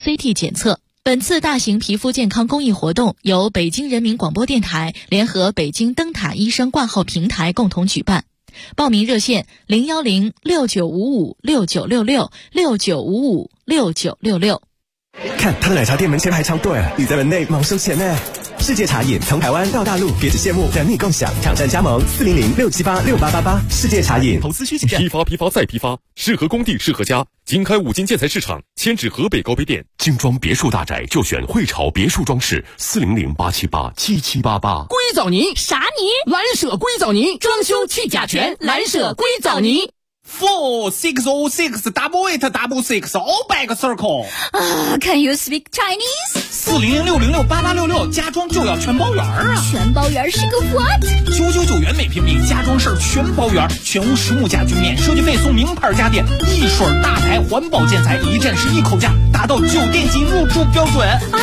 CT 检测。本次大型皮肤健康公益活动由北京人民广播电台联合北京灯塔医生挂号平台共同举办。报名热线0106955696669556966。 看他的奶茶店门前排长队，你在门内忙收钱呢。世界茶饮从台湾到大陆，别只羡慕，等你共享。抢占加盟400-678-6888。世界茶饮。 投资需谨慎。批发再批发，适合工地适合家。经开五金建材市场，迁至河北高碑店。精装别墅大宅就选汇潮别墅装饰，400-878-7788。 硅藻泥啥泥？ 蓝舍硅藻泥，装修去甲醛，蓝舍硅藻泥。 4606866 circle。 Can you speak Chinese？ 400-666-8866，家装就要全包圆啊！ 全包圆是个 what？ 999元每平米，家装事儿全包圆，全屋实木家具免设计费，送名牌家电，一水大牌环保建材，一站式一口价，达到酒店级入住标准啊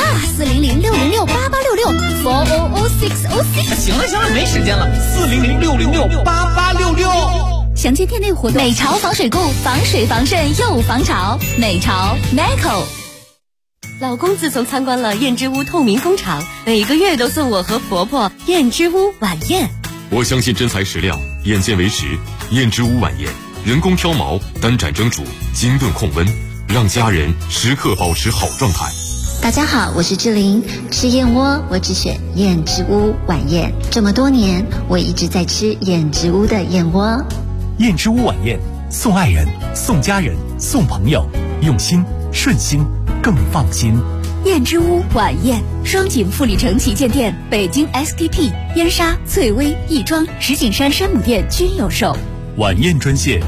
！400-666-8866，400-666。 行了，没时间了，400-666-8866。 详见店内活动。美潮防水固，防水防渗又防潮。美潮 Meco。 老公自从参观了燕之屋透明工厂，每个月都送我和婆婆燕之屋晚宴。 我相信真材实料，眼见为实。燕之屋晚宴，人工挑毛，单盏蒸煮，精炖控温，让家人时刻保持好状态。 大家好，我是志玲，吃燕窝我只选燕之屋晚宴。这么多年，我一直在吃燕之屋的燕窝。 燕之屋晚宴，送爱人，送家人，送朋友，用心顺心更放心。 燕之屋晚宴，双井富里城旗舰店、北京 SKP、燕莎、翠微、亦庄、石景山山姆店均有售。 晚宴专线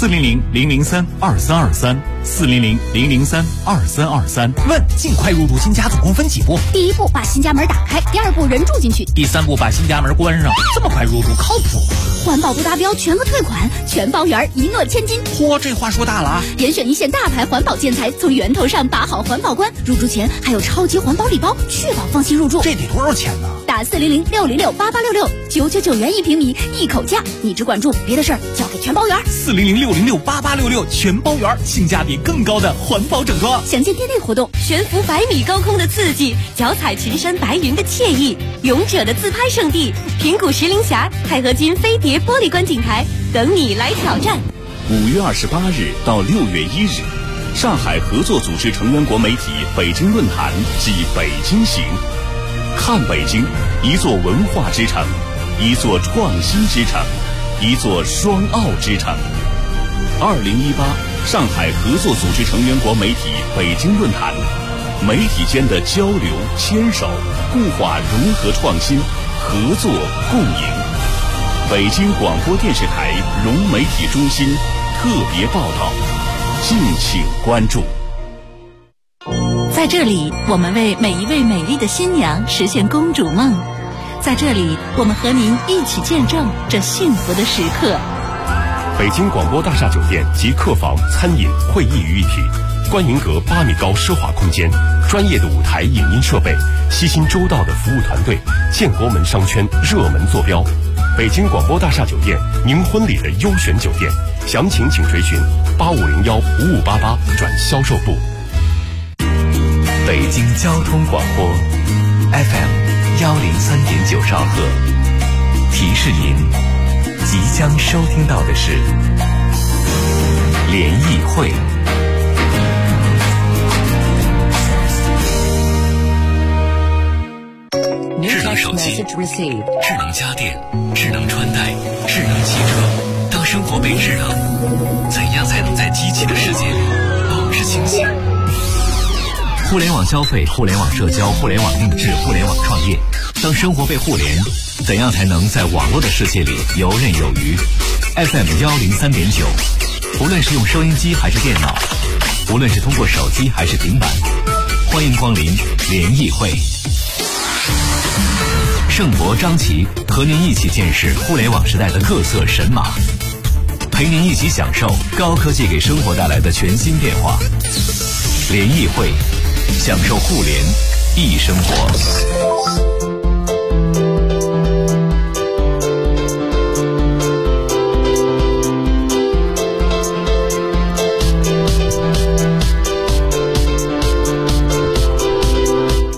400-003-2323，400-003-2323。 问：尽快入住新家总共分几步？ 第一步，把新家门打开；第二步，人住进去； 第三步，把新家门关上。这么快入住，靠谱？ 环保不达标，全额退款，全包圆，一诺千金。 嚯，这话说大了啊！ 严选一线大牌环保建材，从源头上把好环保关。入住前还有超级环保礼包，确保放心入住。 这得多少钱呢？ 打400-666-8866，999元1平米，一口价。你只管住，别的事儿交给全包圆。 400-666-8866，全包圆，性价比更高的环保整装。 详见店内活动。 悬浮100米高空的刺激，脚踩群山白云的惬意，勇者的自拍圣地平谷石林峡钛合金飞碟玻璃观景台，等你来挑战。 5月28日到6月1日，上海合作组织成员国媒体北京论坛暨北京行。看北京，一座文化之城，一座创新之城，一座双奥之城。2018上海合作组织成员国媒体北京论坛，媒体间的交流、牵手、固化融合创新，合作共赢。北京广播电视台融媒体中心特别报道，敬请关注。 在这里，我们为每一位美丽的新娘实现公主梦。在这里，我们和您一起见证这幸福的时刻。 北京广播大厦酒店集客房、餐饮、会议于一体，观云阁8米高奢华空间，专业的舞台影音设备，悉心周到的服务团队，建国门商圈热门坐标。北京广播大厦酒店，您婚礼的优选酒店，详情请垂询8501-5588转销售部。 北京交通广播 FM103.9兆赫，提示您即将收听到的是联谊会。智能手机、智能家电、智能穿戴、智能汽车，当生活被智能，怎样才能在机器的世界里保持清醒？互联网消费、互联网社交、互联网定制、互联网创业，当生活被互联，怎样才能在网络的世界里游刃有余？ FM103.9，无论是用收音机还是电脑，无论是通过手机还是平板，欢迎光临联谊会。盛博、张琪和您一起见识互联网时代的各色神马，陪您一起享受高科技给生活带来的全新变化。联谊会，享受互联易生活。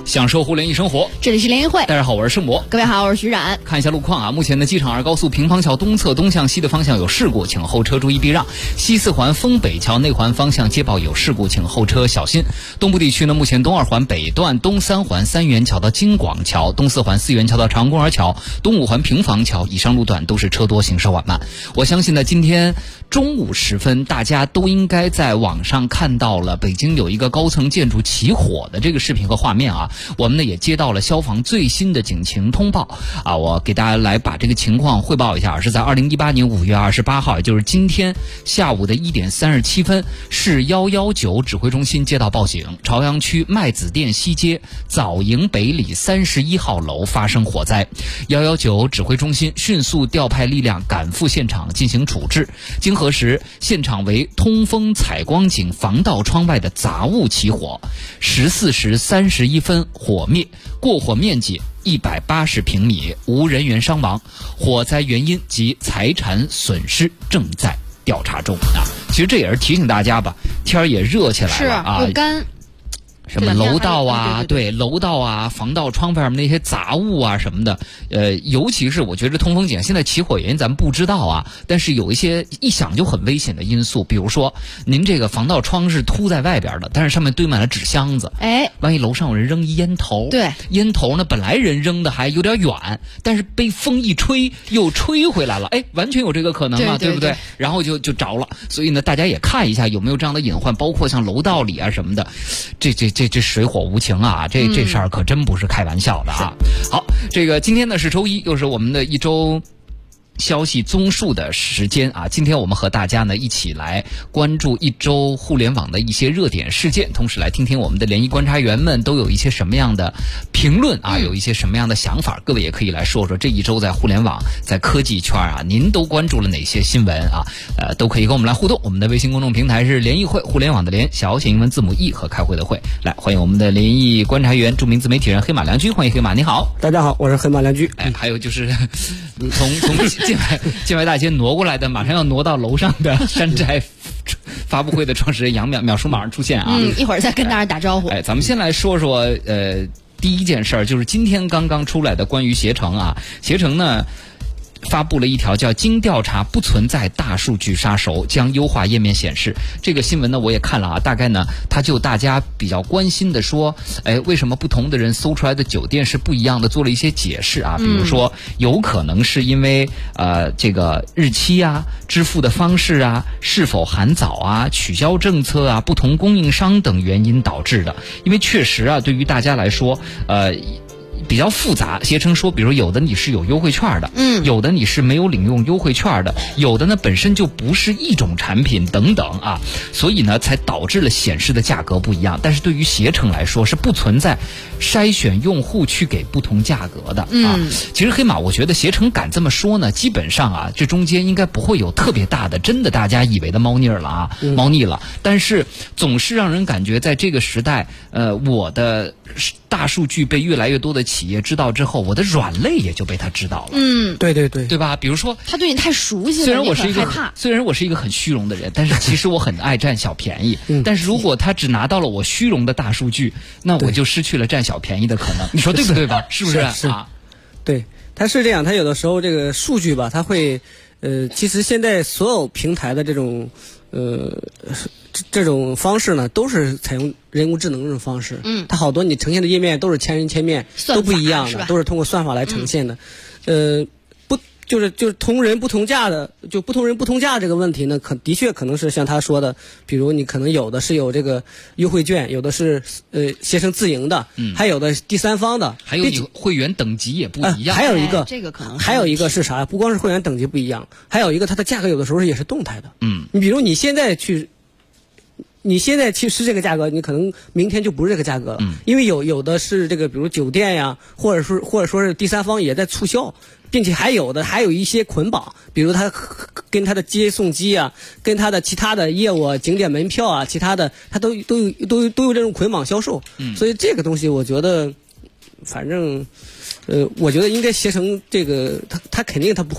享受互联易生活。 这里是联谊会， 大家好，我是盛博。 各位好，我是徐冉。 看一下路况啊，目前的机场2高速平房桥东侧东向西的方向有事故，请后车注意避让。西4环丰北桥内环方向接报有事故，请后车小心。东部地区呢，目前东2环北段、东3环3元桥到京广桥、东4环4元桥到长公园桥、东5环平房桥以上路段都是车多，行驶缓慢。我相信呢，今天中午时分，大家都应该在网上看到了北京有一个高层建筑起火的这个视频和画面啊。我们呢也接到了消防最新的警情通报啊，我给大家来把这个情况汇报一下。是在2018年5月28号，也就是今天下午的1点37分，市119指挥中心接到报警，朝阳区麦子店西街枣营北里31号楼发生火灾。119指挥中心迅速调派力量赶赴现场进行处置。经核实，现场为通风采光井防盗窗外的杂物起火，14时31分火灭，过火面积180平米，无人员伤亡。火灾原因及财产损失正在调查中啊。其实这也是提醒大家吧，天儿也热起来了啊， 又干。 什么楼道啊，对楼道啊，防盗窗外面那些杂物啊什么的，尤其是我觉得通风井现在起火原因咱们不知道啊，但是有一些一想就很危险的因素，比如说您这个防盗窗是凸在外边的，但是上面堆满了纸箱子，万一楼上有人扔一烟头， 对， 烟头呢本来人扔的还有点远，但是被风一吹又吹回来了，完全有这个可能嘛，对不对？然后就着了，所以呢大家也看一下有没有这样的隐患，包括像楼道里啊什么的，这水火无情啊，这事儿可真不是开玩笑的啊。好，这个今天呢是周一，又是我们的一周消息综述的时间啊，今天我们和大家呢一起来关注一周互联网的一些热点事件，同时来听听我们的联谊观察员们都有一些什么样的评论啊，有一些什么样的想法，各位也可以来说说这一周在互联网在科技圈啊，您都关注了哪些新闻啊？都可以跟我们来互动。我们的微信公众平台是联谊会，互联网的联，小写英文字母 E 和开会的会。来，欢迎我们的联谊观察员，著名自媒体人黑马良驹，欢迎黑马，你好。 大家好，我是黑马良驹。 还有就是从建外大街挪过来的，马上要挪到楼上的山寨发布会的创始人杨淼叔马上出现啊！ 一会儿再跟大家打招呼。 咱们先来说说第一件事儿，就是今天刚刚出来的关于携程啊，携程呢发布了一条叫经调查不存在大数据杀手，将优化页面显示。这个新闻呢我也看了啊，大概呢它就大家比较关心的说，为什么不同的人搜出来的酒店是不一样的，做了一些解释啊，比如说有可能是因为这个日期啊、支付的方式啊、是否含早啊、取消政策啊、不同供应商等原因导致的。因为确实啊，对于大家来说比较复杂，携程说比如有的你是有优惠券的，有的你是没有领用优惠券的，有的呢本身就不是一种产品等等啊，所以呢才导致了显示的价格不一样。但是对于携程来说是不存在筛选用户去给不同价格的啊。其实黑马我觉得携程敢这么说呢，基本上啊这中间应该不会有特别大的真的大家以为的猫腻了啊，猫腻了。但是总是让人感觉在这个时代我的大数据被越来越多的企业知道之后，我的软肋也就被他知道了。对吧？比如说他对你太熟悉了， 虽然我是一个很虚荣的人，但是其实我很爱占小便宜。但是如果他只拿到了我虚荣的大数据，那我就失去了占小便宜的可能。你说对不对吧？是不是啊？ 对，他是这样，他有的时候这个数据吧，他会其实现在所有平台的这种这种方式呢，都是采用人工智能这种方式。它好多你呈现的页面都是千人千面，都不一样的，都是通过算法来呈现的。就是同人不同价的，就不同人不同价这个问题呢，的确可能是像他说的，比如你可能有的是有这个优惠券，有的是携程自营的，还有的第三方的， 还有你会员等级也不一样。 还有一个这个可能还有一个是啥？不光是会员等级不一样，还有一个它的价格有的时候也是动态的。你比如你现在去吃这个价格，你可能明天就不是这个价格了，因为有的是这个，比如酒店呀，或者说是第三方也在促销，并且还有一些捆绑，比如他跟他的接送机啊，跟他的其他的业务、景点门票啊，其他的他都有这种捆绑销售。所以这个东西我觉得，反正我觉得应该携程这个他肯定他不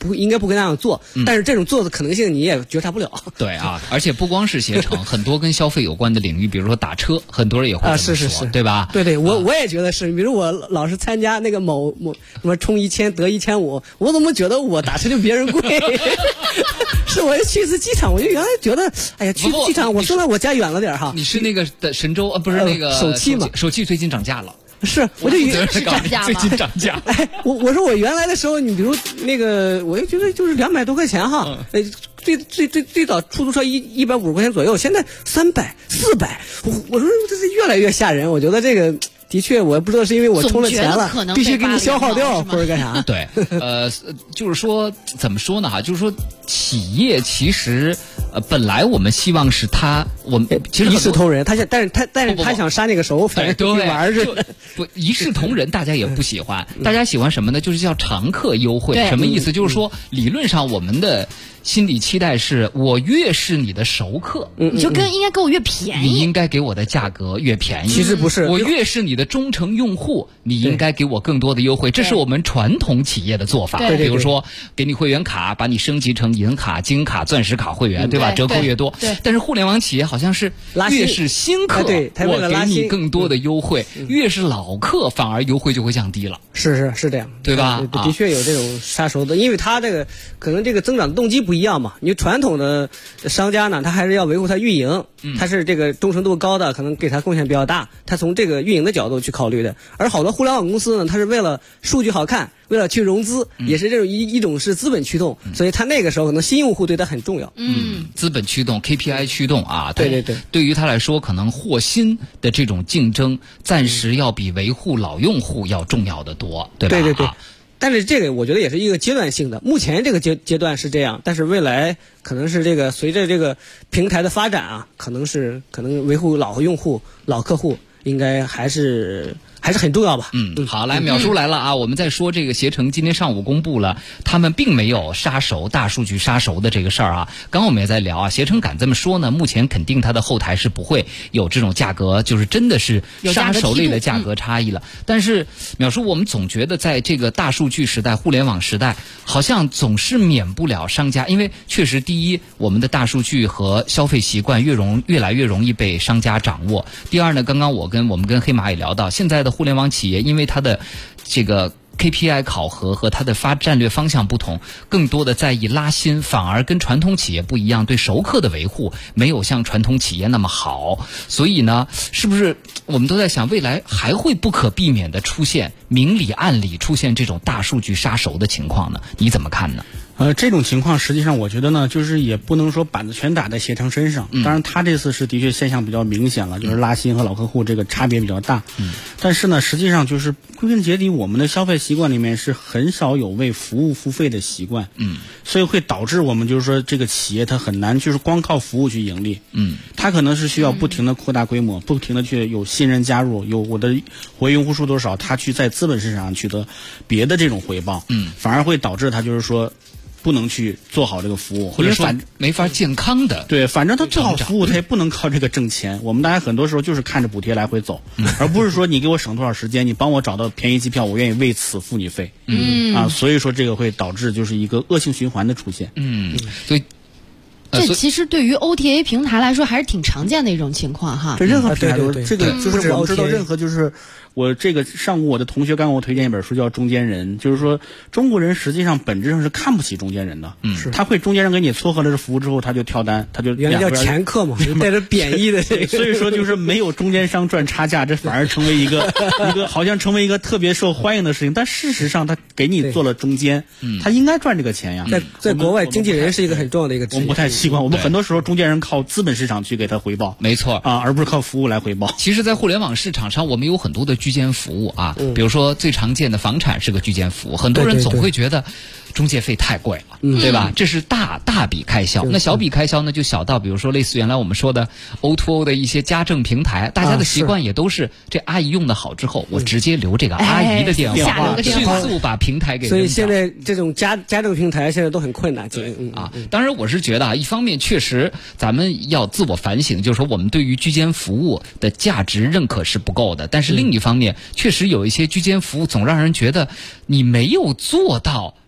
应该不跟那样做，但是这种做的可能性你也觉察不了。 对啊，而且不光是携程，很多跟消费有关的领域，比如说打车，很多人也会这么说， 是， 对吧？ 对，我也觉得是。比如我老是参加那个某什么充1000得1500，我怎么觉得我打车就别人贵？是我去一次机场，我就原来觉得，哎呀，去机场我说来我家远了点哈。 你是那个的神州不是那个首汽嘛？ 首汽最近涨价了。 是，我就是涨价吗？最近涨价。 哎，我说我原来的时候，你比如那个，我就觉得就是200多块钱哈，最早出租车150块钱左右，现在300、400，我说这是越来越吓人。我觉得这个的确，我也不知道是因为我充了钱了，必须给你消耗掉或者干啥。 对，就是说怎么说呢哈，就是说企业其实本来我们希望是我们其实一视同仁，但是他想杀那个手，反正跟玩似的。 不一视同仁，大家也不喜欢，大家喜欢什么呢？就是叫常客优惠，什么意思？就是说理论上我们的心理期待是我越是你的熟客， 你就应该给我越便宜， 你应该给我的价格越便宜。 其实不是， 我越是你的忠诚用户，你应该给我更多的优惠。这是我们传统企业的做法。比如说给你会员卡，把你升级成银卡、金卡、钻石卡会员，对吧？折扣越多。但是互联网企业好像是越是新客，我给你更多的优惠；越是老客，反而优惠就会降低了。 是这样， 对吧？ 的确有这种杀熟的，因为他这个可能这个增长的动机不一样嘛。你传统的商家呢，他还是要维护他运营，他是这个忠诚度高的，可能给他贡献比较大，他从这个运营的角度去考虑的。而好多互联网公司呢，他是为了数据好看，为了去融资，也是这种一种是资本驱动，所以他那个时候可能新用户对他很重要。 资本驱动 KPI 驱动啊， 对， 对于他来说，可能获新的这种竞争，暂时要比维护老用户要重要的多，对吧？ 对。但是这个我觉得也是一个阶段性的，目前这个阶段是这样，但是未来可能是这个随着这个平台的发展啊，可能维护老用户、老客户应该还是很重要吧。 好，来淼叔来了啊！我们在说这个携程今天上午公布了，他们并没有杀熟大数据杀熟的这个事儿啊。刚刚我们也在聊啊，携程敢这么说呢，目前肯定它的后台是不会有这种价格，就是真的是杀熟类的价格差异了。但是淼叔，我们总觉得在这个大数据时代、互联网时代，好像总是免不了商家，因为确实第一，我们的大数据和消费习惯越来越容易被商家掌握。第二呢，刚刚我们跟黑马也聊到，现在的互联网企业因为它的这个 KPI 考核和它的战略方向不同，更多的在意拉新，反而跟传统企业不一样，对熟客的维护没有像传统企业那么好。所以呢，是不是我们都在想，未来还会不可避免的出现明里暗里出现这种大数据杀熟的情况呢？你怎么看呢？ 这种情况实际上我觉得呢，就是也不能说板子全打在携程身上。当然他这次是的确现象比较明显了，就是拉新和老客户这个差别比较大。但是呢，实际上就是归根结底，我们的消费习惯里面是很少有为服务付费的习惯。所以会导致我们就是说这个企业它很难就是光靠服务去盈利。它可能是需要不停的扩大规模，不停的去有新人加入，有我的活跃用户数多少，它去在资本市场上取得别的这种回报。反而会导致它就是说不能去做好这个服务， 或者说没法健康的。 对，反正他做好服务，他也不能靠这个挣钱。我们大家很多时候就是看着补贴来回走，而不是说你给我省多少时间，你帮我找到便宜机票，我愿意为此付你费。所以说这个会导致就是一个恶性循环的出现。 所以这其实对于 OTA 平台来说还是挺常见的一种情况哈。 对，任何平台都这个就是我们知道任何就是我这个上午我的同学刚给我推荐一本书叫《中间人》，就是说中国人实际上本质上是看不起中间人的。他会中间人给你撮合了这服务之后，他就跳单，他就原来叫掮客嘛，带着贬义的这个。 所以说就是没有中间商赚差价，这反而成为一个好像成为一个特别受欢迎的事情。但事实上他给你做了中间，他应该赚这个钱呀。 在国外，经纪人是一个很重要的一个职业。 我们不太习惯，我们很多时候中间人靠资本市场去给他回报。 没错啊，而不是靠服务来回报。 其实，在互联网市场上，我们有很多的居间服务啊，比如说最常见的房产是个居间服务，很多人总会觉得中介费太贵了，对吧？这是大笔开销。那小笔开销呢，就小到比如说类似原来我们说的 O2O 的一些家政平台，大家的习惯也都是这阿姨用的好之后，我直接留这个阿姨的电话，迅速把平台给扔掉。 所以现在这种家政平台现在都很困难。 当然我是觉得啊，一方面确实咱们要自我反省，就是说我们对于居间服务的价值认可是不够的，但是另一方面确实有一些居间服务总让人觉得你没有做到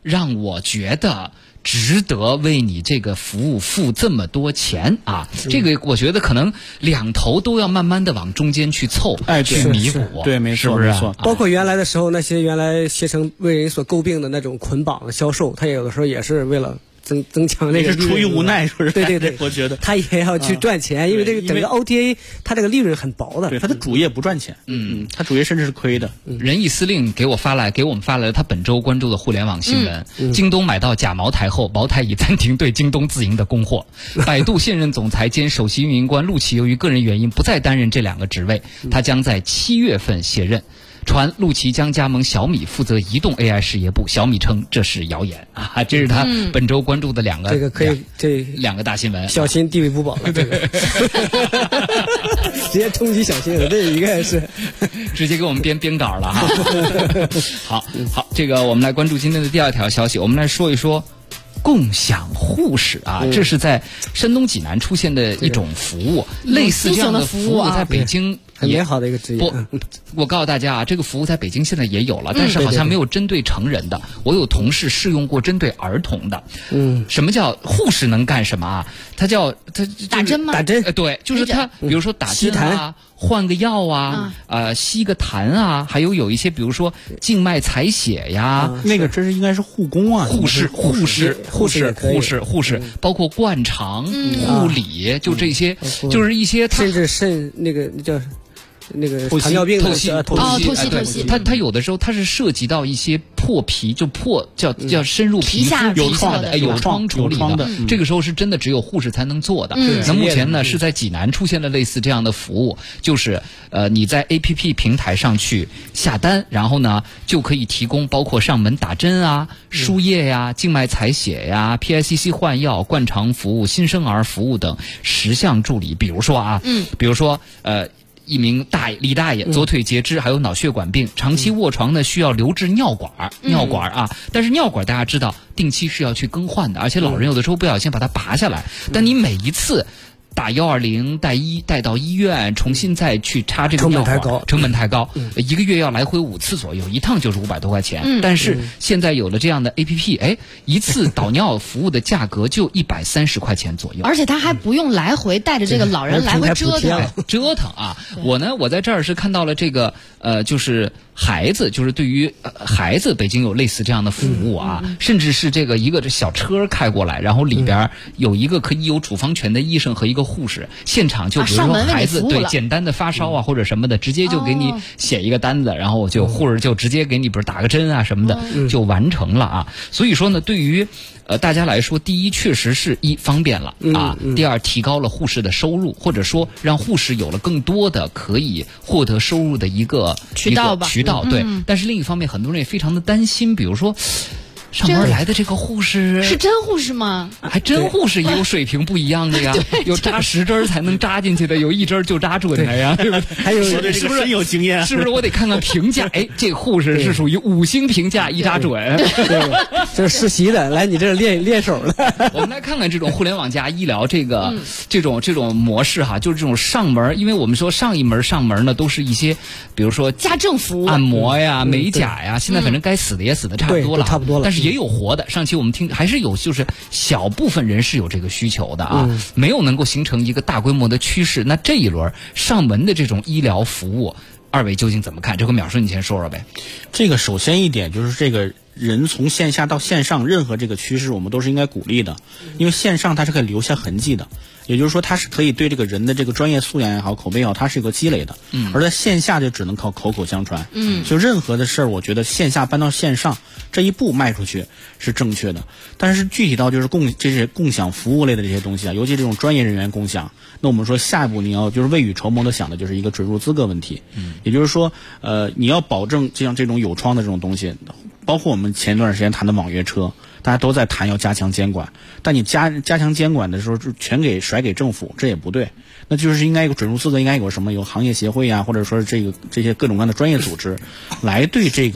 让我觉得值得为你这个服务付这么多钱啊？这个我觉得可能两头都要慢慢的往中间去凑，去弥补。 对，没错， 是不是？ 没错。 包括原来的时候，那些原来携程为人所诟病的那种捆绑的销售，它有的时候也是为了增强这个， 是出于无奈，是不是？ 对， 我觉得他也要去赚钱，因为这个整个 OTA 它这个利润很薄的， 对，它的主业不赚钱，它主业甚至是亏的。 仁义司令给我们发来了他本周关注的互联网新闻：京东买到假茅台后，茅台已暂停对京东自营的供货。百度现任总裁兼首席运营官陆琪由于个人原因不再担任这两个职位，他将在7月份卸任。传陆琪将加盟小米，负责移动 AI 事业部。小米称这是谣言啊！这是他本周关注的两个， 这个可以两个大新闻。 小新地位不保了，这个直接冲击小新了，这应该是直接给我们编稿了哈。好，这个我们来关注今天的第二条消息，我们来说一说共享护士啊，这是在山东济南出现的一种服务，类似这样的服务在北京很美好的一个职业。 我告诉大家啊，这个服务在北京现在也有了，但是好像没有针对成人的。我有同事试用过针对儿童的。什么叫护士能干什么啊？他打针吗？ 打针， 对，就是他，比如说打针啊，换个药啊，吸个痰啊，还有一些比如说静脉采血呀， 那个这是应该是护工啊， 护士，包括灌肠、护理，就这些，就是一些甚至肾那个叫。那个糖尿病透析，它有的时候它是涉及到一些破皮，就叫深入皮肤有创处理的，这个时候是真的只有护士才能做的。那目前呢是在济南出现了类似这样的服务，就是你在 APP 平台上去下单，然后呢就可以提供包括上门打针啊、输液呀、静脉采血呀、PICC 换药、灌肠服务、新生儿服务等10项助理。比如说一名李大爷左腿截肢，还有脑血管病，长期卧床呢，需要留置尿管啊。但是尿管大家知道，定期是要去更换的，而且老人有的时候不小心把它拔下来，但你每一次打120带到医院，重新再去插这个尿管，成本太高，一个月要来回5次左右，一趟就是500多块钱。但是现在有了这样的 APP，一次导尿服务的价格就130块钱左右， 而且他还不用来回带着这个老人来回折腾啊！我在这儿是看到了这个就是孩子，就是对于孩子，北京有类似这样的服务啊，甚至是一个小车开过来，然后里边有一个可以有处方权的医生和一个护士，现场就比如说孩子对简单的发烧啊或者什么的，直接就给你写一个单子，然后就护士就直接给你比如打个针啊什么的就完成了啊。所以说呢，对于大家来说，第一确实是方便了啊，第二提高了护士的收入，或者说让护士有了更多的可以获得收入的一个渠道，对。但是另一方面，很多人也非常的担心，比如说上门来的这个护士是真护士吗？ 还真护士也有水平不一样的呀，有扎10针才能扎进去的，有1针就扎准的呀，对不对？ 还有是不是深有经验？ 是不是我得看看评价？这护士是属于5星评价，一扎准。 对，这是实习的，来你这练手的。 我们来看看这种互联网加医疗这种模式哈，就是这种上门，因为我们说上门呢都是一些，比如说家政服务、 按摩呀、美甲呀，现在反正该死的也死的差不多了，但是也有活的。上期我们听还是有，就是小部分人是有这个需求的啊，没有能够形成一个大规模的趋势。那这一轮上门的这种医疗服务，二位究竟怎么看？这个淼叔你先说说呗。 这个首先一点就是这个人从线下到线上，任何这个趋势我们都是应该鼓励的，因为线上它是可以留下痕迹的。也就是说，它是可以对这个人的这个专业素养也好、口碑也好，它是有个积累的。而在线下就只能靠口口相传。就任何的事儿，我觉得线下搬到线上这一步迈出去是正确的。但是具体到就是这些共享服务类的这些东西啊，尤其这种专业人员共享，那我们说下一步你要就是未雨绸缪的想的就是一个准入资格问题。也就是说，你要保证像这种有窗的这种东西，包括我们前一段时间谈的网约车。大家都在谈要加强监管，但你加强监管的时候，全甩给政府，这也不对。那就是应该有准入资格，应该有什么？有行业协会啊，或者说这些各种各样的专业组织，来对这个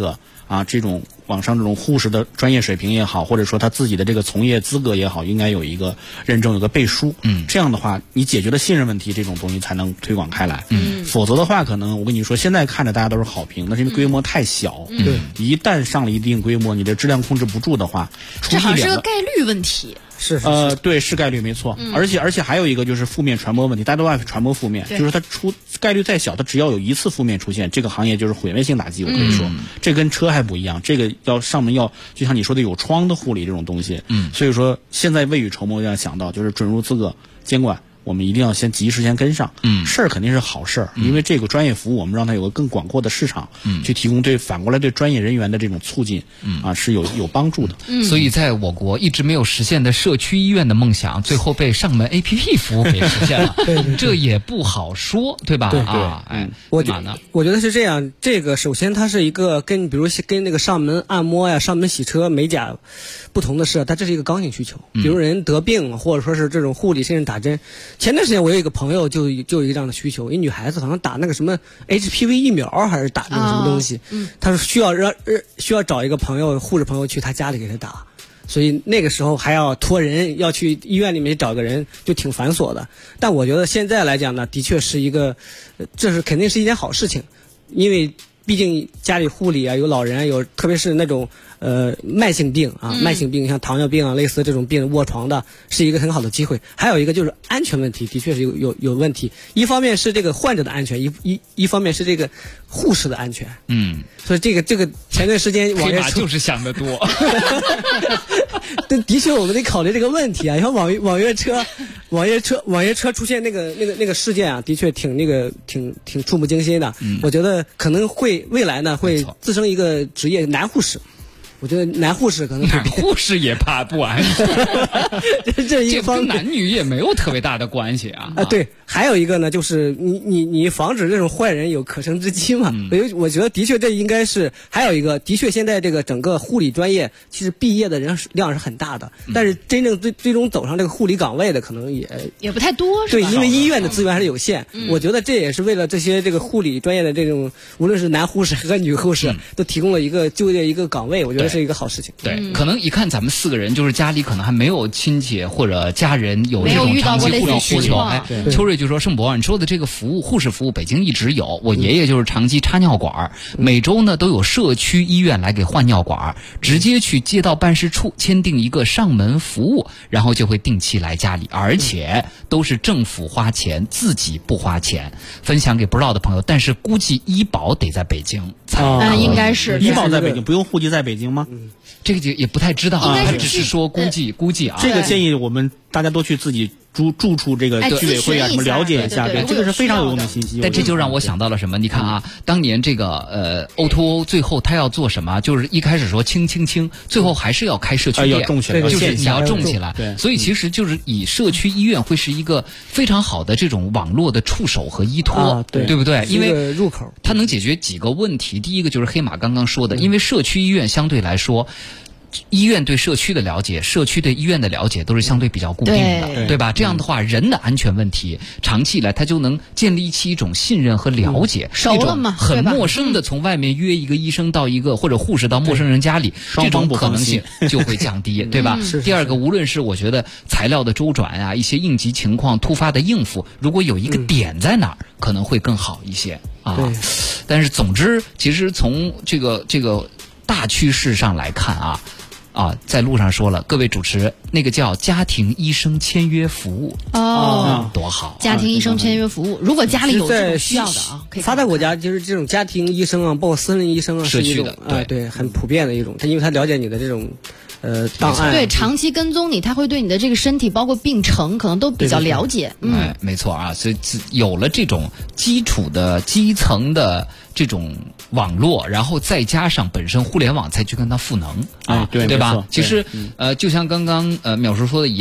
这种网上这种护士的专业水平也好，或者说他自己的这个从业资格也好，应该有一个认证，有个背书。这样的话，你解决了信任问题，这种东西才能推广开来。否则的话，可能我跟你说，现在看着大家都是好评，那是因为规模太小。对，一旦上了一定规模，你的质量控制不住的话， 这好像是个概率问题。 对，是概率没错。而且还有一个就是负面传播问题，大家都爱传播负面，就是它概率再小，它只要有一次负面出现，这个行业就是毁灭性打击。我可以说，这跟车还不一样，这个要上门就像你说的有窗的护理这种东西。所以说现在未雨绸缪要想到，就是准入资格监管，我们一定要及时跟上。事儿肯定是好事儿，因为这个专业服务我们让它有个更广阔的市场，去提供反过来对专业人员的这种促进，是有帮助的。 所以在我国一直没有实现的社区医院的梦想，最后被上门 APP 服务给实现了。这也不好说，对吧？ 我觉得是这样。这个首先它是一个比如跟那个上门按摩呀、上门洗车、美甲不同的是，它这是一个刚性需求。比如人得病，或者说是这种护理，甚至打针。前段时间我有一个朋友就有一个这样的需求，一女孩子好像打那个什么 HPV 疫苗还是打那个什么东西，她说需要找一个护士朋友去她家里给她打，所以那个时候还要托人，要去医院里面找个人，就挺繁琐的。但我觉得现在来讲呢，的确是一个，这是肯定是一件好事情，因为毕竟家里护理啊，有老人，有特别是那种慢性病啊，慢性病像糖尿病啊，类似这种病卧床的，是一个很好的机会。还有一个就是安全问题，的确是有问题。一方面是这个患者的安全，一方面是这个护士的安全。所以这个前段时间网约车就是想得多。 对，的确我们得考虑这个问题啊。然后网约车出现那个事件啊，的确挺触目惊心的。我觉得可能未来呢会滋生一个职业男护士。我觉得男护士可能男护士也怕不安全， 这一方跟男女也没有特别大的关系啊。 对，还有一个呢，就是你防止这种坏人有可乘之机嘛。我觉得的确这应该是还有一个，的确现在这个整个护理专业其实毕业的人量是很大的，但是真正最终走上这个护理岗位的可能也不太多。 对，因为医院的资源还是有限。我觉得这也是为了这些这个护理专业的这种，无论是男护士和女护士，都提供了一个就业一个岗位。我觉得是一个好事情。 对，可能一看咱们4个人，就是家里可能还没有亲戚或者家人有这种长期护理需求。秋瑞就说：“盛博，你说的这个护士服务，北京一直有。我爷爷就是长期插尿管，每周呢都有社区医院来给换尿管，直接去街道办事处签订一个上门服务，然后就会定期来家里，而且都是政府花钱，自己不花钱。分享给不知道的朋友，但是估计医保得在北京才应该是医保在北京，不用户籍在北京吗？ 这个也不太知道啊，他只是说估计啊。 这个建议我们大家都去自己住处这个居委会啊什么了解一下，对，这个是非常有用的信息。 但这就让我想到了什么？你看啊，当年这个O2O 最后他要做什么？就是一开始说清，最后还是要开社区店， 要种起来， 就是你要种起来。对，所以其实就是以社区医院会是一个非常好的这种网络的触手和依托，对不对？因为入口它能解决几个问题。第一个就是黑马刚刚说的，因为社区医院相对来说，医院对社区的了解，社区对医院的了解都是相对比较固定的，对吧？这样的话，人的安全问题长期以来它就能建立起一种信任和了解， 熟了嘛， 很陌生的从外面约一个医生到一个或者护士到陌生人家里，这种可能性就会降低，对吧？第二个，无论是我觉得材料的周转啊，一些应急情况突发的应付，如果有一个点在哪儿，可能会更好一些啊。但是总之，其实从这个大趋势上来看在路上说了，各位主持，那个叫家庭医生签约服务多好！ 家庭医生签约服务，如果家里有这种需要的可以。 发达国家就是这种家庭医生包括私人医生是一种对很普遍的一种，因为他了解你的这种档案， 对，长期跟踪你，他会对你的这个身体包括病程可能都比较了解。 没错啊，所以有了这种基础的基层的这种网络，然后再加上本身互联网才去跟它赋能对吧？其实就像刚刚淼叔说的一样，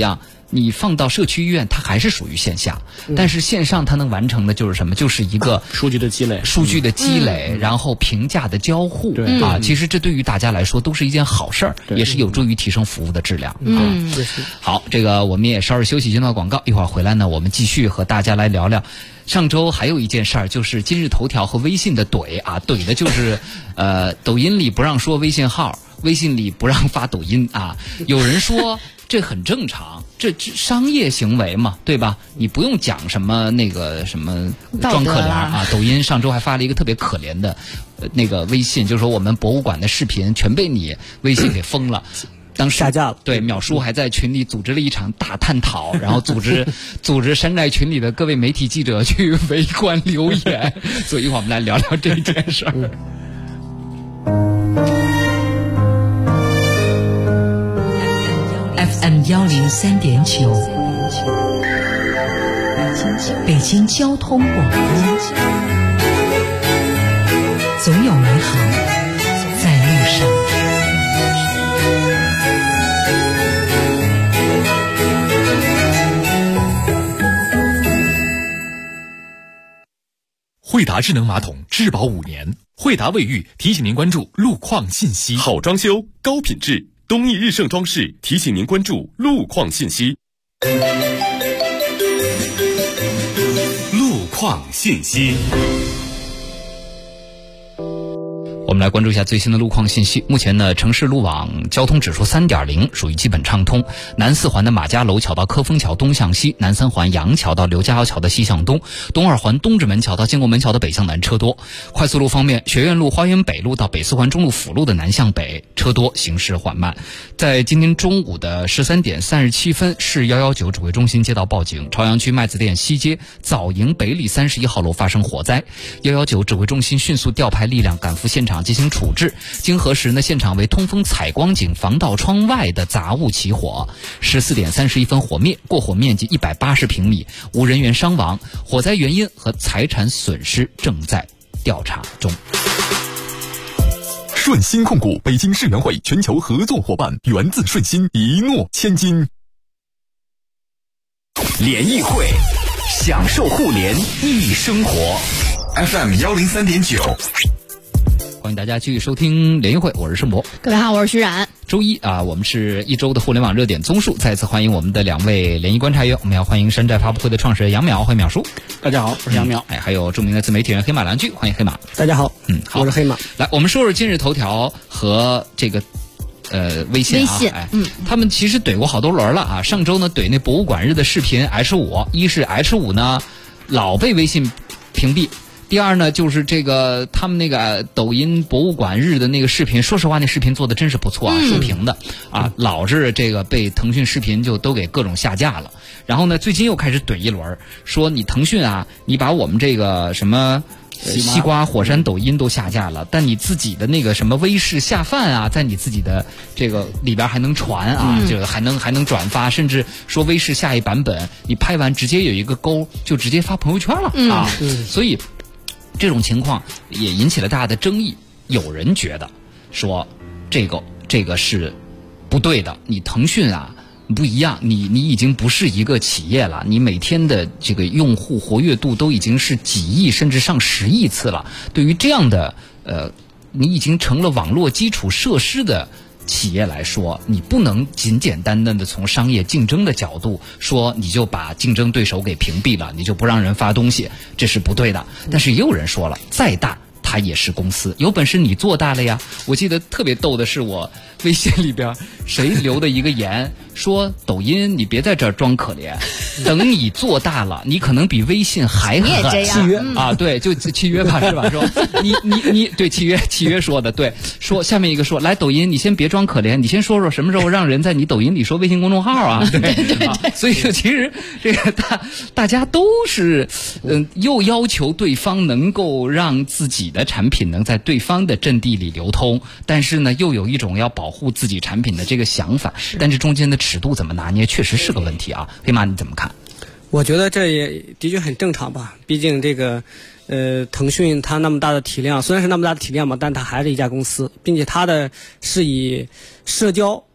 你放到社区医院，它还是属于线下，但是线上它能完成的就是什么？就是一个数据的积累， 然后评价的交互其实这对于大家来说都是一件好事儿，也是有助于提升服务的质量好，这个我们也稍事休息，接到广告，一会儿回来呢，我们继续和大家来聊聊。上周还有一件事儿，就是今日头条和微信的怼的就是抖音里不让说微信号，微信里不让发抖音有人说这很正常，这商业行为嘛，对吧？你不用讲什么那个什么装可怜抖音上周还发了一个特别可怜的那个微信，就是说我们博物馆的视频全被你微信给封了。当时下架了， 对，淼叔还在群里组织了一场大探讨，然后组织山寨群里的各位媒体记者去围观留言，所以一会儿我们来聊聊这件事儿。 FM 103.9，北京交通广播，总有美好在路上。 惠达智能马桶质保5年，惠达卫浴提醒您关注路况信息。 好装修，高品质，东义日盛装饰提醒您关注路况信息。路况信息。 我们来关注一下最新的路况信息。目前呢，城市路网交通指数 3.0， 属于基本畅通。南4环的马家楼桥到科丰桥东向西，南3环杨桥到刘家窑桥的西向东，东2环东直门桥到建国门桥的北向南车多。快速路方面，学院路花园北路到北4环中路辅路的南向北车多，行驶缓慢。在今天中午的13点37分，市119指挥中心接到报警，朝阳区麦子店西街枣营北里31号楼发生火灾，119指挥中心迅速调派力量赶赴现场进行处置。经核实呢，现场为通风采光井防盗窗外的杂物起火，14点31分火灭，过火面积180平米，无人员伤亡。火灾原因和财产损失正在调查中。 顺鑫控股北京世园会全球合作伙伴，源自顺鑫，一诺千金。 联谊会，享受互联易生活。FM 103.9。 欢迎大家继续收听联谊会，我是盛博。 各位好，我是徐冉。 周一我们是一周的互联网热点综述，再次欢迎我们的2位联谊观察员。我们要欢迎山寨发布会的创始人杨淼，欢迎淼叔。 大家好，我是杨淼。 还有著名的自媒体人黑马蓝巨，欢迎黑马。 大家好， 好， 我是黑马。 来，我们说说今日头条和这个微信他们其实怼过好多轮了上周呢怼那博物馆日的视频 H5， 一是 H5 呢老被微信屏蔽。第二呢，就是这个他们那个抖音博物馆日的那个视频，说实话那视频做的真是不错竖屏的老是这个被腾讯视频就都给各种下架了。然后呢，最近又开始怼一轮，说你腾讯你把我们这个什么西瓜、火山、抖音都下架了，但你自己的那个什么微视下饭在你自己的这个里边还能传就还能转发，甚至说微视下一版本你拍完直接有一个勾就直接发朋友圈了所以这种情况也引起了大家的争议。有人觉得说这个是不对的，你腾讯不一样，你已经不是一个企业了，你每天的这个用户活跃度都已经是几亿甚至上10亿次了。对于这样的你已经成了网络基础设施的企业来说，你不能简简单单的从商业竞争的角度说你就把竞争对手给屏蔽了，你就不让人发东西，这是不对的。但是也有人说了，再大它也是公司，有本事你做大了呀。我记得特别逗的是，我微信里边谁留的一个言说，抖音你别在这儿装可怜，等你做大了你可能比微信还狠。 契约对，就契约吧是吧？说你对契约说的对。说下面一个说，来抖音你先别装可怜，你先说说什么时候让人在你抖音里说微信公众号对所以其实这个大家都是又要求对方能够让自己的产品能在对方的阵地里流通，但是呢又有一种要保护自己产品的这个想法，但是中间的尺度怎么拿捏确实是个问题黑马你怎么看？ 我觉得这也的确很正常吧，毕竟这个腾讯它那么大的体量，虽然是那么大的体量嘛，但它还是一家公司，并且它的是以社交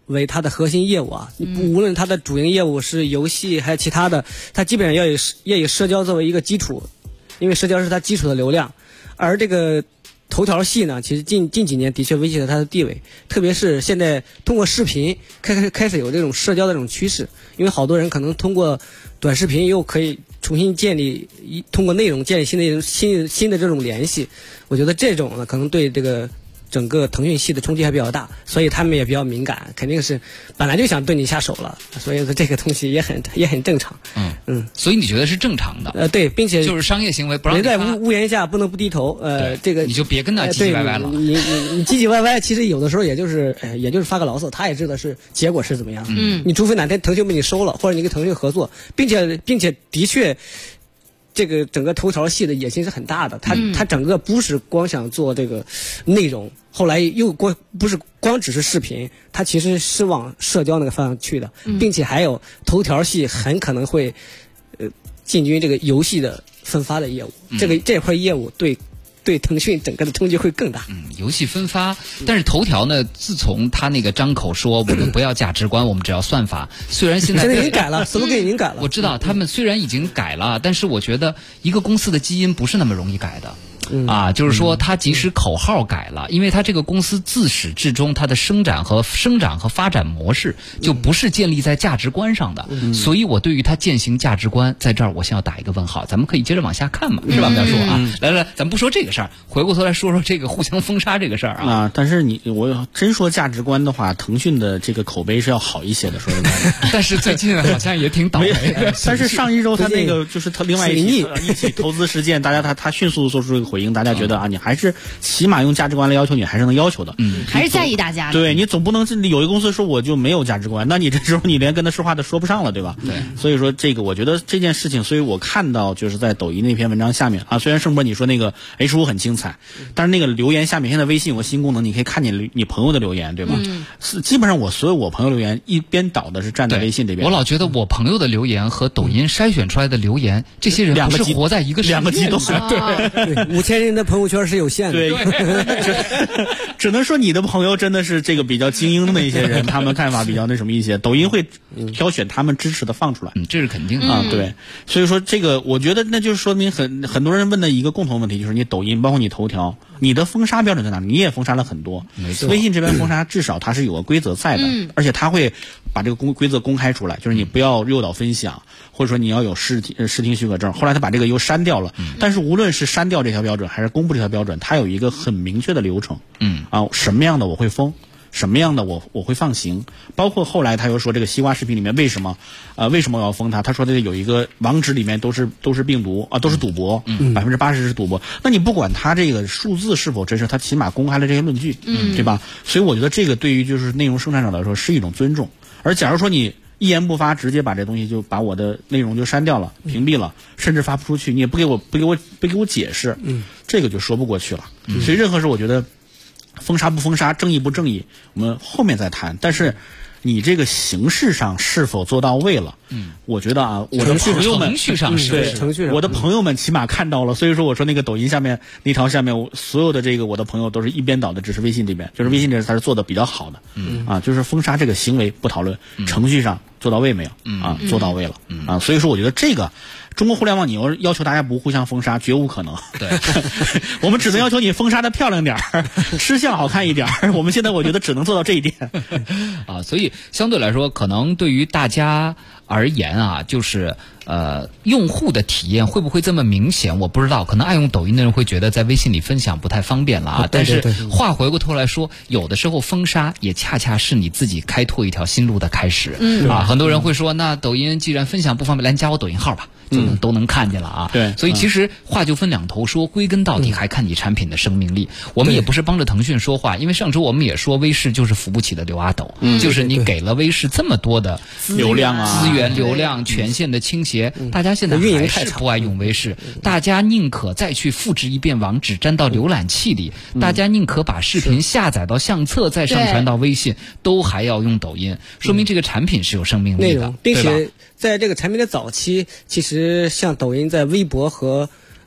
为它的核心业务啊，无论它的主营业务是游戏还是其他的，它基本上要以社交作为一个基础，因为社交是它基础的流量。而这个头条系呢，其实近几年的确威胁了它的地位，特别是现在通过视频开始有这种社交的这种趋势，因为好多人可能通过短视频又可以重新通过内容建立新的这种联系。我觉得这种呢，可能对这个整个腾讯系的冲击还比较大，所以他们也比较敏感，肯定是本来就想对你下手了，所以说这个东西也很正常。 所以你觉得是正常的？ 对，并且就是商业行为不让你人在屋檐下不能不低头。这个你就别跟他唧唧歪歪了。 你唧唧歪歪，其实有的时候也就是发个牢骚，他也知道是结果是怎么样。你除非哪天腾讯被你收了，或者你跟腾讯合作，并且的确。这个整个头条系的野心是很大的，他整个不是光想做这个内容，后来又不是光只是视频，他其实是往社交那个方向去的，并且还有头条系很可能会进军这个游戏的分发的业务，这块业务对腾讯整个的冲击会更大。 游戏分发，但是头条呢，自从他那个张口说我们不要价值观，我们只要算法，虽然现在已经改了，slogan已经改了。 我知道他们虽然已经改了，但是我觉得一个公司的基因不是那么容易改的。就是说，它即使口号改了，因为它这个公司自始至终，它的生长和发展模式就不是建立在价值观上的，所以我对于它践行价值观，在这儿我先要打一个问号。咱们可以接着往下看嘛，是吧？苗叔啊，来，咱不说这个事儿，回过头来说这个互相封杀这个事儿啊。 但是我真说价值观的话，腾讯的这个口碑是要好一些的，说实在的。 但是最近好像也挺倒霉。 但是上一周他那个就是他另外一起投资事件，大家他迅速做出一个回应，大家觉得你还是起码用价值观来要求你，还是能要求的。 还是在意大家的。 对，你总不能有一个公司说我就没有价值观，那你这时候你连跟他说话都说不上了，对吧？ 对。 所以说这个，我觉得这件事情，所以我看到就是在抖音那篇文章下面啊，虽然盛博你说那个 H5 很精彩，但是那个留言下面，现在微信有个新功能，你可以看见你朋友的留言，对吧？基本上我朋友留言一边倒的是站在微信这边。 我老觉得我朋友的留言和抖音筛选出来的留言，这些人不是活在一个两个极端。 对，5000人的朋友圈是有限的。 对，只能说你的朋友真的是这个比较精英的那些人，他们看法比较那什么一些。抖音会挑选他们支持的放出来， 这是肯定的啊。对，所以说这个我觉得那就是说明很多人问的一个共同问题，就是你抖音包括你头条，你的封杀标准在哪？你也封杀了很多， 没错。 微信这边封杀至少它是有个规则在的，而且它会把这个规则公开出来，就是你不要诱导分享，或者说你要有视听许可证。后来他把这个又删掉了，但是无论是删掉这条标准还是公布这条标准，它有一个很明确的流程。什么样的我会封，什么样的我会放行。包括后来他又说这个西瓜视频里面为什么我要封它？他说这个有一个网址里面都是病毒啊，都是赌博，80%是赌博。那你不管他这个数字是否真实，他起码公开了这些论据，对吧？所以我觉得这个对于就是内容生产者来说是一种尊重。而假如说你一言不发，直接把这东西就把我的内容就删掉了、屏蔽了，甚至发不出去，你也不给我解释，这个就说不过去了。所以任何事我觉得封杀不封杀，正义不正义，我们后面再谈。但是你这个形式上是否做到位了？我觉得啊，我的朋友们程序上是我的朋友们起码看到了。所以说我说那个抖音下面那条下面，所有的这个我的朋友都是一边倒的支持微信这边，就是微信这边它是做的比较好的。就是封杀这个行为不讨论，程序上做到位没有？做到位了。所以说我觉得这个中国互联网，你要求大家不互相封杀，绝无可能。 对， 我们只能要求你封杀的漂亮点儿，吃相好看一点儿。我们现在我觉得只能做到这一点。 所以相对来说，可能对于大家而言啊，就是用户的体验会不会这么明显？我不知道，可能爱用抖音的人会觉得在微信里分享不太方便了啊。但是话回过头来说，有的时候封杀也恰恰是你自己开拓一条新路的开始。很多人会说，那抖音既然分享不方便，来加我抖音号吧，都能看见了啊。 对， 所以其实话就分两头说，归根到底还看你产品的生命力。我们也不是帮着腾讯说话，因为上周我们也说微视就是扶不起的刘阿斗，就是你给了微视这么多的流量啊、 资源、流量、权限的倾斜，大家现在还是不爱用微视，大家宁可再去复制一遍网址粘到浏览器里，大家宁可把视频下载到相册再上传到微信，都还要用抖音，说明这个产品是有生命力的， 并且在这个产品的早期，其实像抖音在微博和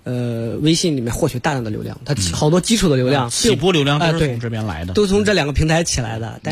微信里面获取大量的流量，它好多基础的流量， 起步流量都是从这边来的， 都从这两个平台起来的。但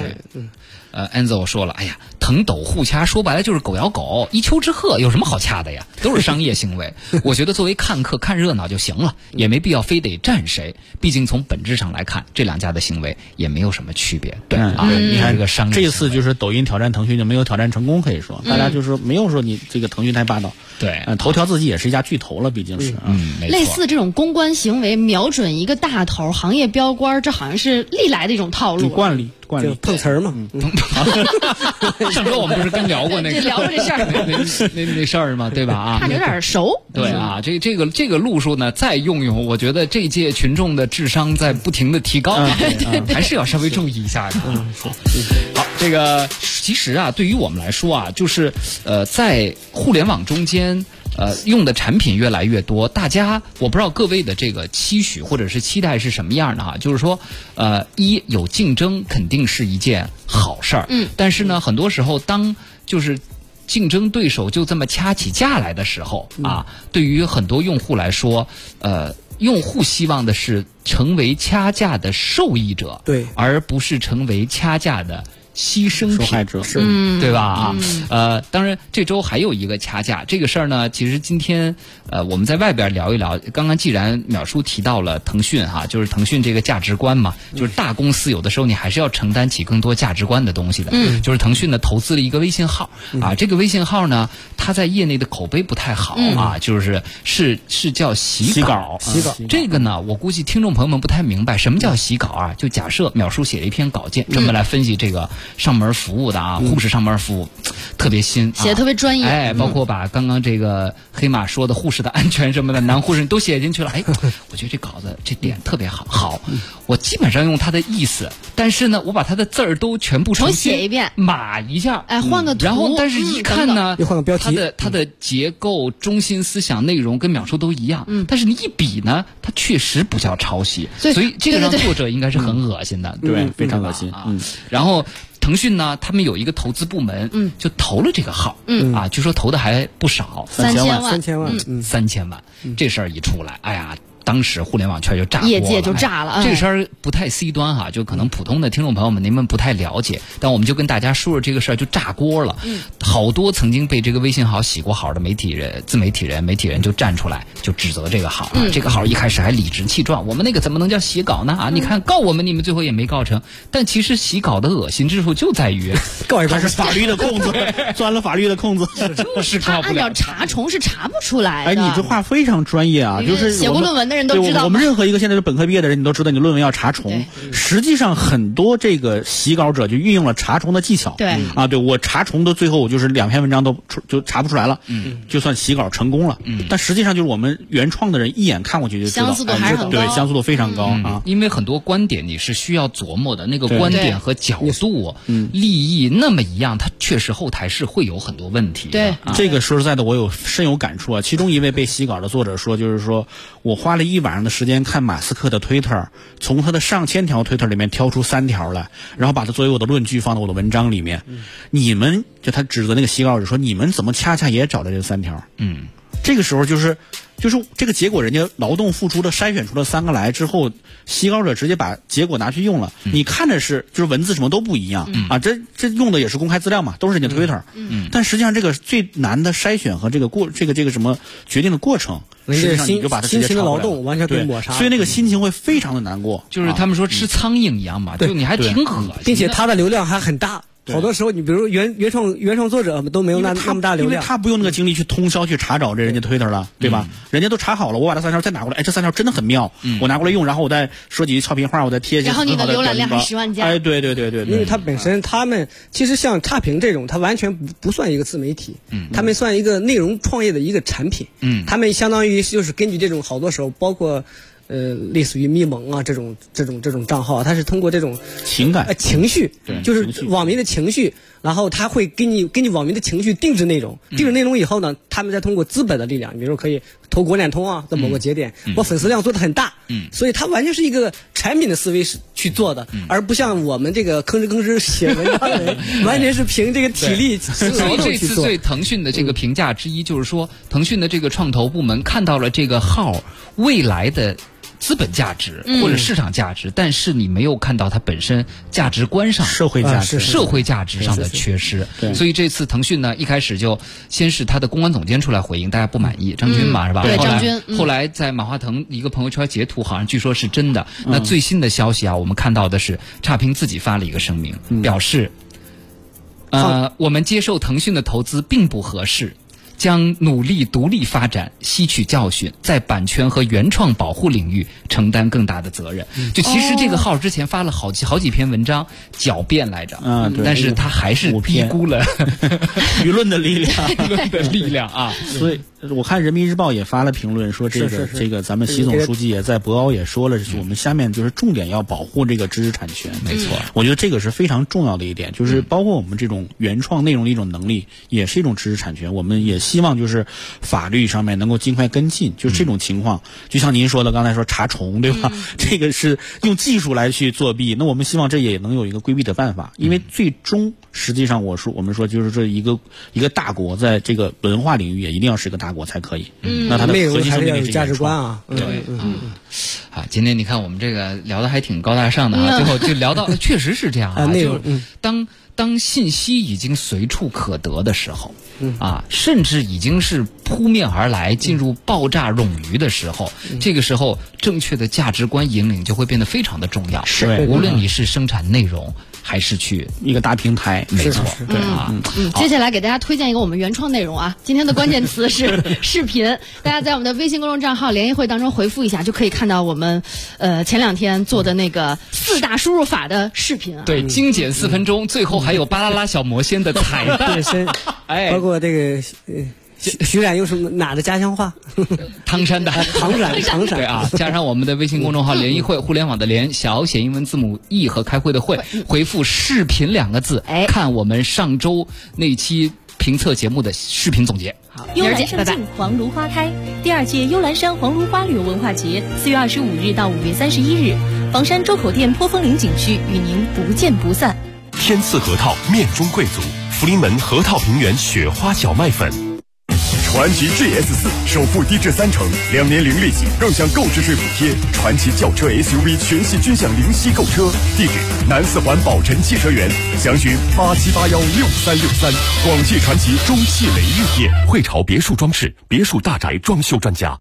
Enzo 说了，哎呀，腾斗互掐，说白了就是狗咬狗，一丘之貉，有什么好掐的呀？都是商业行为。我觉得作为看客看热闹就行了，也没必要非得站谁。毕竟从本质上来看，这两家的行为也没有什么区别。对你看这个商业， 这一次就是抖音挑战腾讯就没有挑战成功，可以说大家就是没有说你这个腾讯太霸道。 对， 头条自己也是一家巨头了，毕竟是没错。 类似这种公关行为，瞄准一个大头、行业标杆，这好像是历来的一种套路。 惯例碰瓷儿嘛。 上周我们不是刚聊过那个聊过这事儿， 那事儿吗？对吧？ 看着有点熟。 对啊，这个路数呢，再用，我觉得这届群众的智商在不停的提高，还是要稍微注意一下的。好，这个其实啊，对于我们来说啊，就是在互联网中间。用的产品越来越多，大家我不知道各位的这个期许或者是期待是什么样的哈，就是说，有竞争肯定是一件好事儿，但是呢，很多时候当就是竞争对手就这么掐起架来的时候啊，对于很多用户来说，用户希望的是成为掐架的受益者， 对， 而不是成为掐架的牺牲品， 受害者是， 对吧？当然这周还有一个掐架这个事儿呢，其实今天我们在外边聊一聊。刚刚既然淼叔提到了腾讯哈，就是腾讯这个价值观嘛，就是大公司有的时候你还是要承担起更多价值观的东西的。就是腾讯呢投资了一个微信号啊，这个微信号呢，它在业内的口碑不太好啊，是叫洗稿。这个呢，我估计听众朋友们不太明白什么叫洗稿啊。就假设淼叔写了一篇稿件，专门来分析这个上门服务的啊，护士上门服务特别新， 写的特别专业， 包括把刚刚这个黑马说的护士的安全什么的，男护士都写进去了。我觉得这稿子这点特别好，我基本上用他的意思，但是呢，我把他的字儿都全部重写一遍， 码一下， 换个图， 然后但是一看呢， 又换个标题， 它的结构、中心思想、内容跟淼叔都一样，但是你一比呢，它确实不叫抄袭，所以这个让作者应该是很恶心的， 对，非常恶心啊。然后腾讯呢，他们有一个投资部门，就投了这个号，据说投的还不少，3000万，这事儿一出来，哎呀。当时互联网圈就炸锅了， 业界就炸了。 这个事儿不太 C 端哈，就可能普通的听众朋友们您们不太了解，但我们就跟大家说说这个事儿就炸锅了。好多曾经被这个微信号洗过好的自媒体人就站出来就指责这个号，这个号一开始还理直气壮，我们那个怎么能叫洗稿呢啊？你看告我们，你们最后也没告成。但其实洗稿的恶心之处就在于它是法律的空子，钻了法律的空子， 就是告不了。 按照查重是查不出来的。 你这话非常专业啊，就是写过论文的人都知道。 我们任何一个现在是本科毕业的人，你都知道你论文要查重。实际上很多这个洗稿者就运用了查重的技巧。 对我查重的最后我就是2篇文章都就查不出来了，就算洗稿成功了。但实际上就是我们原创的人一眼看过去就知道， 相似度还是很高， 对，相似度非常高啊。 因为很多观点你是需要琢磨的，那个观点和角度、利益那么一样，它确实后台是会有很多问题。 对， 这个说实在的，我深有感触啊。其中一位被洗稿的作者说，就是说我花了1晚上的时间看马斯克的推特，从他的上千条推特里面挑出3条来，然后把它作为我的论据放到我的文章里面。你们就他指责那个洗稿者说，你们怎么恰恰也找了这3条？这个时候就是这个结果，人家劳动付出的筛选出了3个来之后，洗稿者直接把结果拿去用了。你看着就是文字什么都不一样啊，这用的也是公开资料嘛，都是人家推特。但实际上这个最难的筛选和这个什么决定的过程，实际上你就把它直接辛勤的劳动完全可以抹杀， 所以那个心情会非常的难过。 就是他们说吃苍蝇一样嘛，就你还挺恶心， 并且它的流量还很大。好多时候，你比如原创作者都没有那么大流量， 因为他不用那个精力去通宵去查找这人家推特了，对吧？人家都查好了，我把这3条再拿过来，这3条真的很妙，我拿过来用，然后我再说几句俏皮话，我再贴一些。 然后你的浏览量还10万加。 对， 因为它本身他们其实像差评这种，它完全不算一个自媒体，他们算一个内容创业的一个产品，他们相当于就是根据这种好多时候包括。类似于咪蒙啊这种账号，它是通过这种情感情绪，就是网民的情绪，然后他会根据网民的情绪定制内容，定制内容以后呢，他们再通过资本的力量，比如说可以投国联通啊的某个节点，我粉丝量做的很大，所以它完全是一个产品的思维去做的，而不像我们这个吭哧写文章的人，完全是凭这个体力所以这次对腾讯的这个评价之一就是说，腾讯的这个创投部门看到了这个号未来的资本价值或者市场价值，但是你没有看到它本身价值观上社会价值上的缺失。所以这次腾讯呢，一开始就先是他的公关总监出来回应，大家不满意，张军嘛是吧？ 对，张军。 后来在马化腾一个朋友圈截图，好像据说是真的。那最新的消息啊，我们看到的是差评自己发了一个声明，表示，我们接受腾讯的投资并不合适。将努力独立发展，吸取教训，在版权和原创保护领域承担更大的责任。就其实这个号之前发了好几篇文章狡辩来着，但是他还是低估了舆论的力量啊。 所以我看人民日报也发了评论说，这个咱们习总书记也在博鳌也说了，我们下面就是重点要保护这个知识产权。 没错， 我觉得这个是非常重要的一点，就是包括我们这种原创内容的一种能力，也是一种知识产权。我们也希望就是法律上面能够尽快跟进，就是这种情况，就像您说的，刚才说查重，对吧？这个是用技术来去作弊，那我们希望这也能有一个规避的办法，因为最终实际上我们说就是这一个大国在这个文化领域也一定要是个大国才可以。那它的核心还是要有价值观啊。 今天你看我们这个聊的还挺高大上的啊，最后就聊到确实是这样啊，就是当信息已经随处可得的时候，甚至已经是扑面而来，进入爆炸冗余的时候，这个时候正确的价值观引领就会变得非常的重要。 是， 无论你是生产内容还是去一个大平台， 没错，对啊。接下来给大家推荐一个我们原创内容啊，今天的关键词是视频，大家在我们的微信公众账号联谊会当中回复一下，就可以看到我们前2天做的那个4大输入法的视频啊。 对，精简4分钟，最后还有巴啦啦小魔仙的彩蛋， 包括这个徐冉用什么哪的家乡话？ 唐山的唐山对啊，加上我们的微信公众号联谊会，互联网的联，小写英文字母 E 和开会的会，回复视频2个字，看我们上周那期评测节目的视频总结。 好，幽兰胜境，黄芦花开。第2届幽兰山黄芦花旅游文化节4月25日到5月31日，房山周口店坡风岭景区与您不见不散。 天赐核桃面中贵族，福临门核桃平原雪花小麦粉。 传祺 GS4 首付低至30%，2年零利息，更享购置税补贴。传祺轿车 SUV 全系均享零息购车。地址：南4环宝辰汽车园，详询87816363。广汽传祺中汽雷玉业， 汇潮别墅装饰，别墅大宅装修专家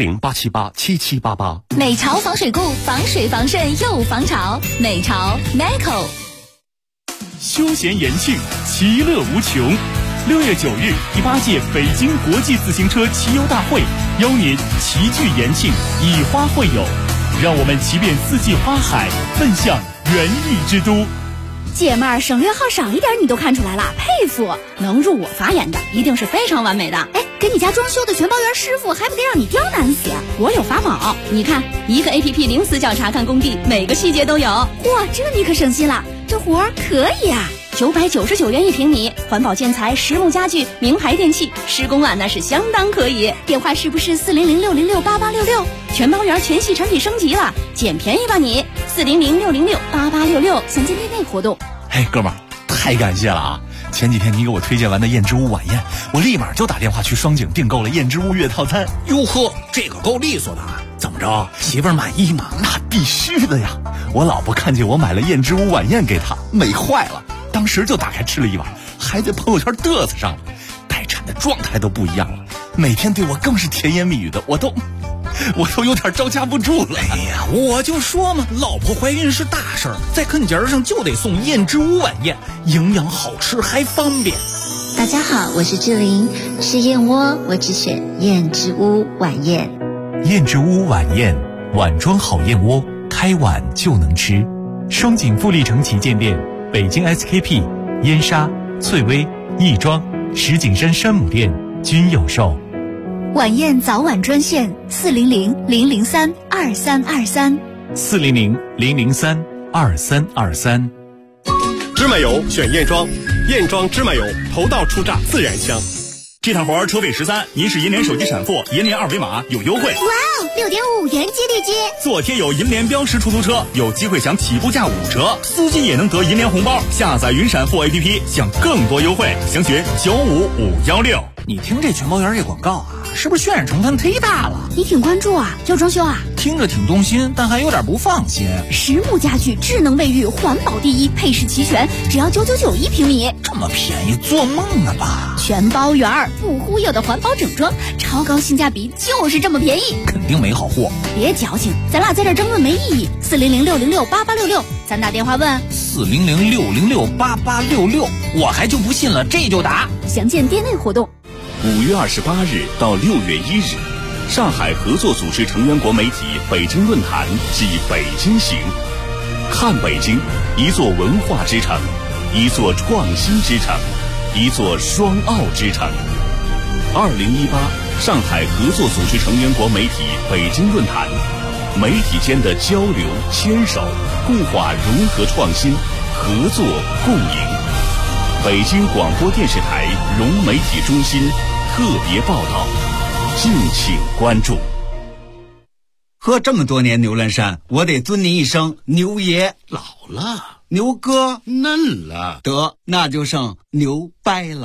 ，400-878-7788。 美潮防水固，防水防渗又防潮。美潮 Macco。 休闲延庆，其乐无穷。6月9日，第8届北京国际自行车骑游大会邀您齐聚延庆，以花会友，让我们骑遍4季花海，奔向园艺之都。 姐妹儿，省略号少一点你都看出来了，佩服！能入我法眼的，一定是非常完美的。哎，给你家装修的全包圆师傅，还不得让你刁难死？我有法宝，你看，一个 APP 零死角查看工地，每个细节都有。哇，这你可省心了，这活儿可以啊！999元1平米，环保建材、实木家具、名牌电器，施工啊那是相当可以。电话是不是400-606-8866？全包圆全系产品升级了，捡便宜吧你！400-606-8866，现金内活动。 嘿，哥们儿，太感谢了啊！前几天你给我推荐完的燕之屋晚宴，我立马就打电话去双井订购了燕之屋月套餐。 哟呵，这个够利索的，怎么着？媳妇儿满意吗？ 那必须的呀！我老婆看见我买了燕之屋晚宴给她，美坏了。当时就打开吃了一碗，还在朋友圈嘚瑟上了，待产的状态都不一样了，每天对我更是甜言蜜语的，我都有点招架不住了。 哎呀，我就说嘛，老婆怀孕是大事儿，在跟节上就得送燕之屋晚宴，营养好吃还方便。 大家好，我是志玲，吃燕窝我只选燕之屋晚宴。 燕之屋晚宴，碗装好燕窝，开碗就能吃。双井富力城旗舰店。北京 SKP、燕莎、翠微、亦庄、石景山山姆店均有售。 晚宴早晚专线400-003-2323。 400-003-2323。 芝麻油选燕庄，燕庄芝麻油头道出榨自然香。 这趟活车费13，您是银联手机闪付，银联二维码有优惠。 哇哦，6.5元激励金！ 做贴有银联标识出租车，有机会享起步价5折，司机也能得银联红包。下载云闪付 APP， 享更多优惠，详询95516。 你听这全包园这广告啊，是不是渲染成分忒大了？ 你挺关注啊，要装修啊？ 听着挺动心，但还有点不放心。 实木家具，智能卫浴，环保第一，配饰齐全，只要999一平米， 这么便宜，做梦了吧？ 全包园不忽悠的环保整装，超高性价比，就是这么便宜， 肯定没好货。 别矫情，咱俩在这争论没意义。400-606-8866，咱打电话问。 400-606-8866，我还就不信了，这就打。 详见店内活动。 5月28日到6月1日，上海合作组织成员国媒体北京论坛暨北京行，看北京，一座文化之城，一座创新之城，一座双奥之城。2018上海合作组织成员国媒体北京论坛，媒体间的交流、牵手、固化融合创新，合作共赢。北京广播电视台融媒体中心特别报道，敬请关注。 喝这么多年牛栏山，我得尊您一声牛爷。 老了， 牛哥嫩了， 得那就剩牛掰了。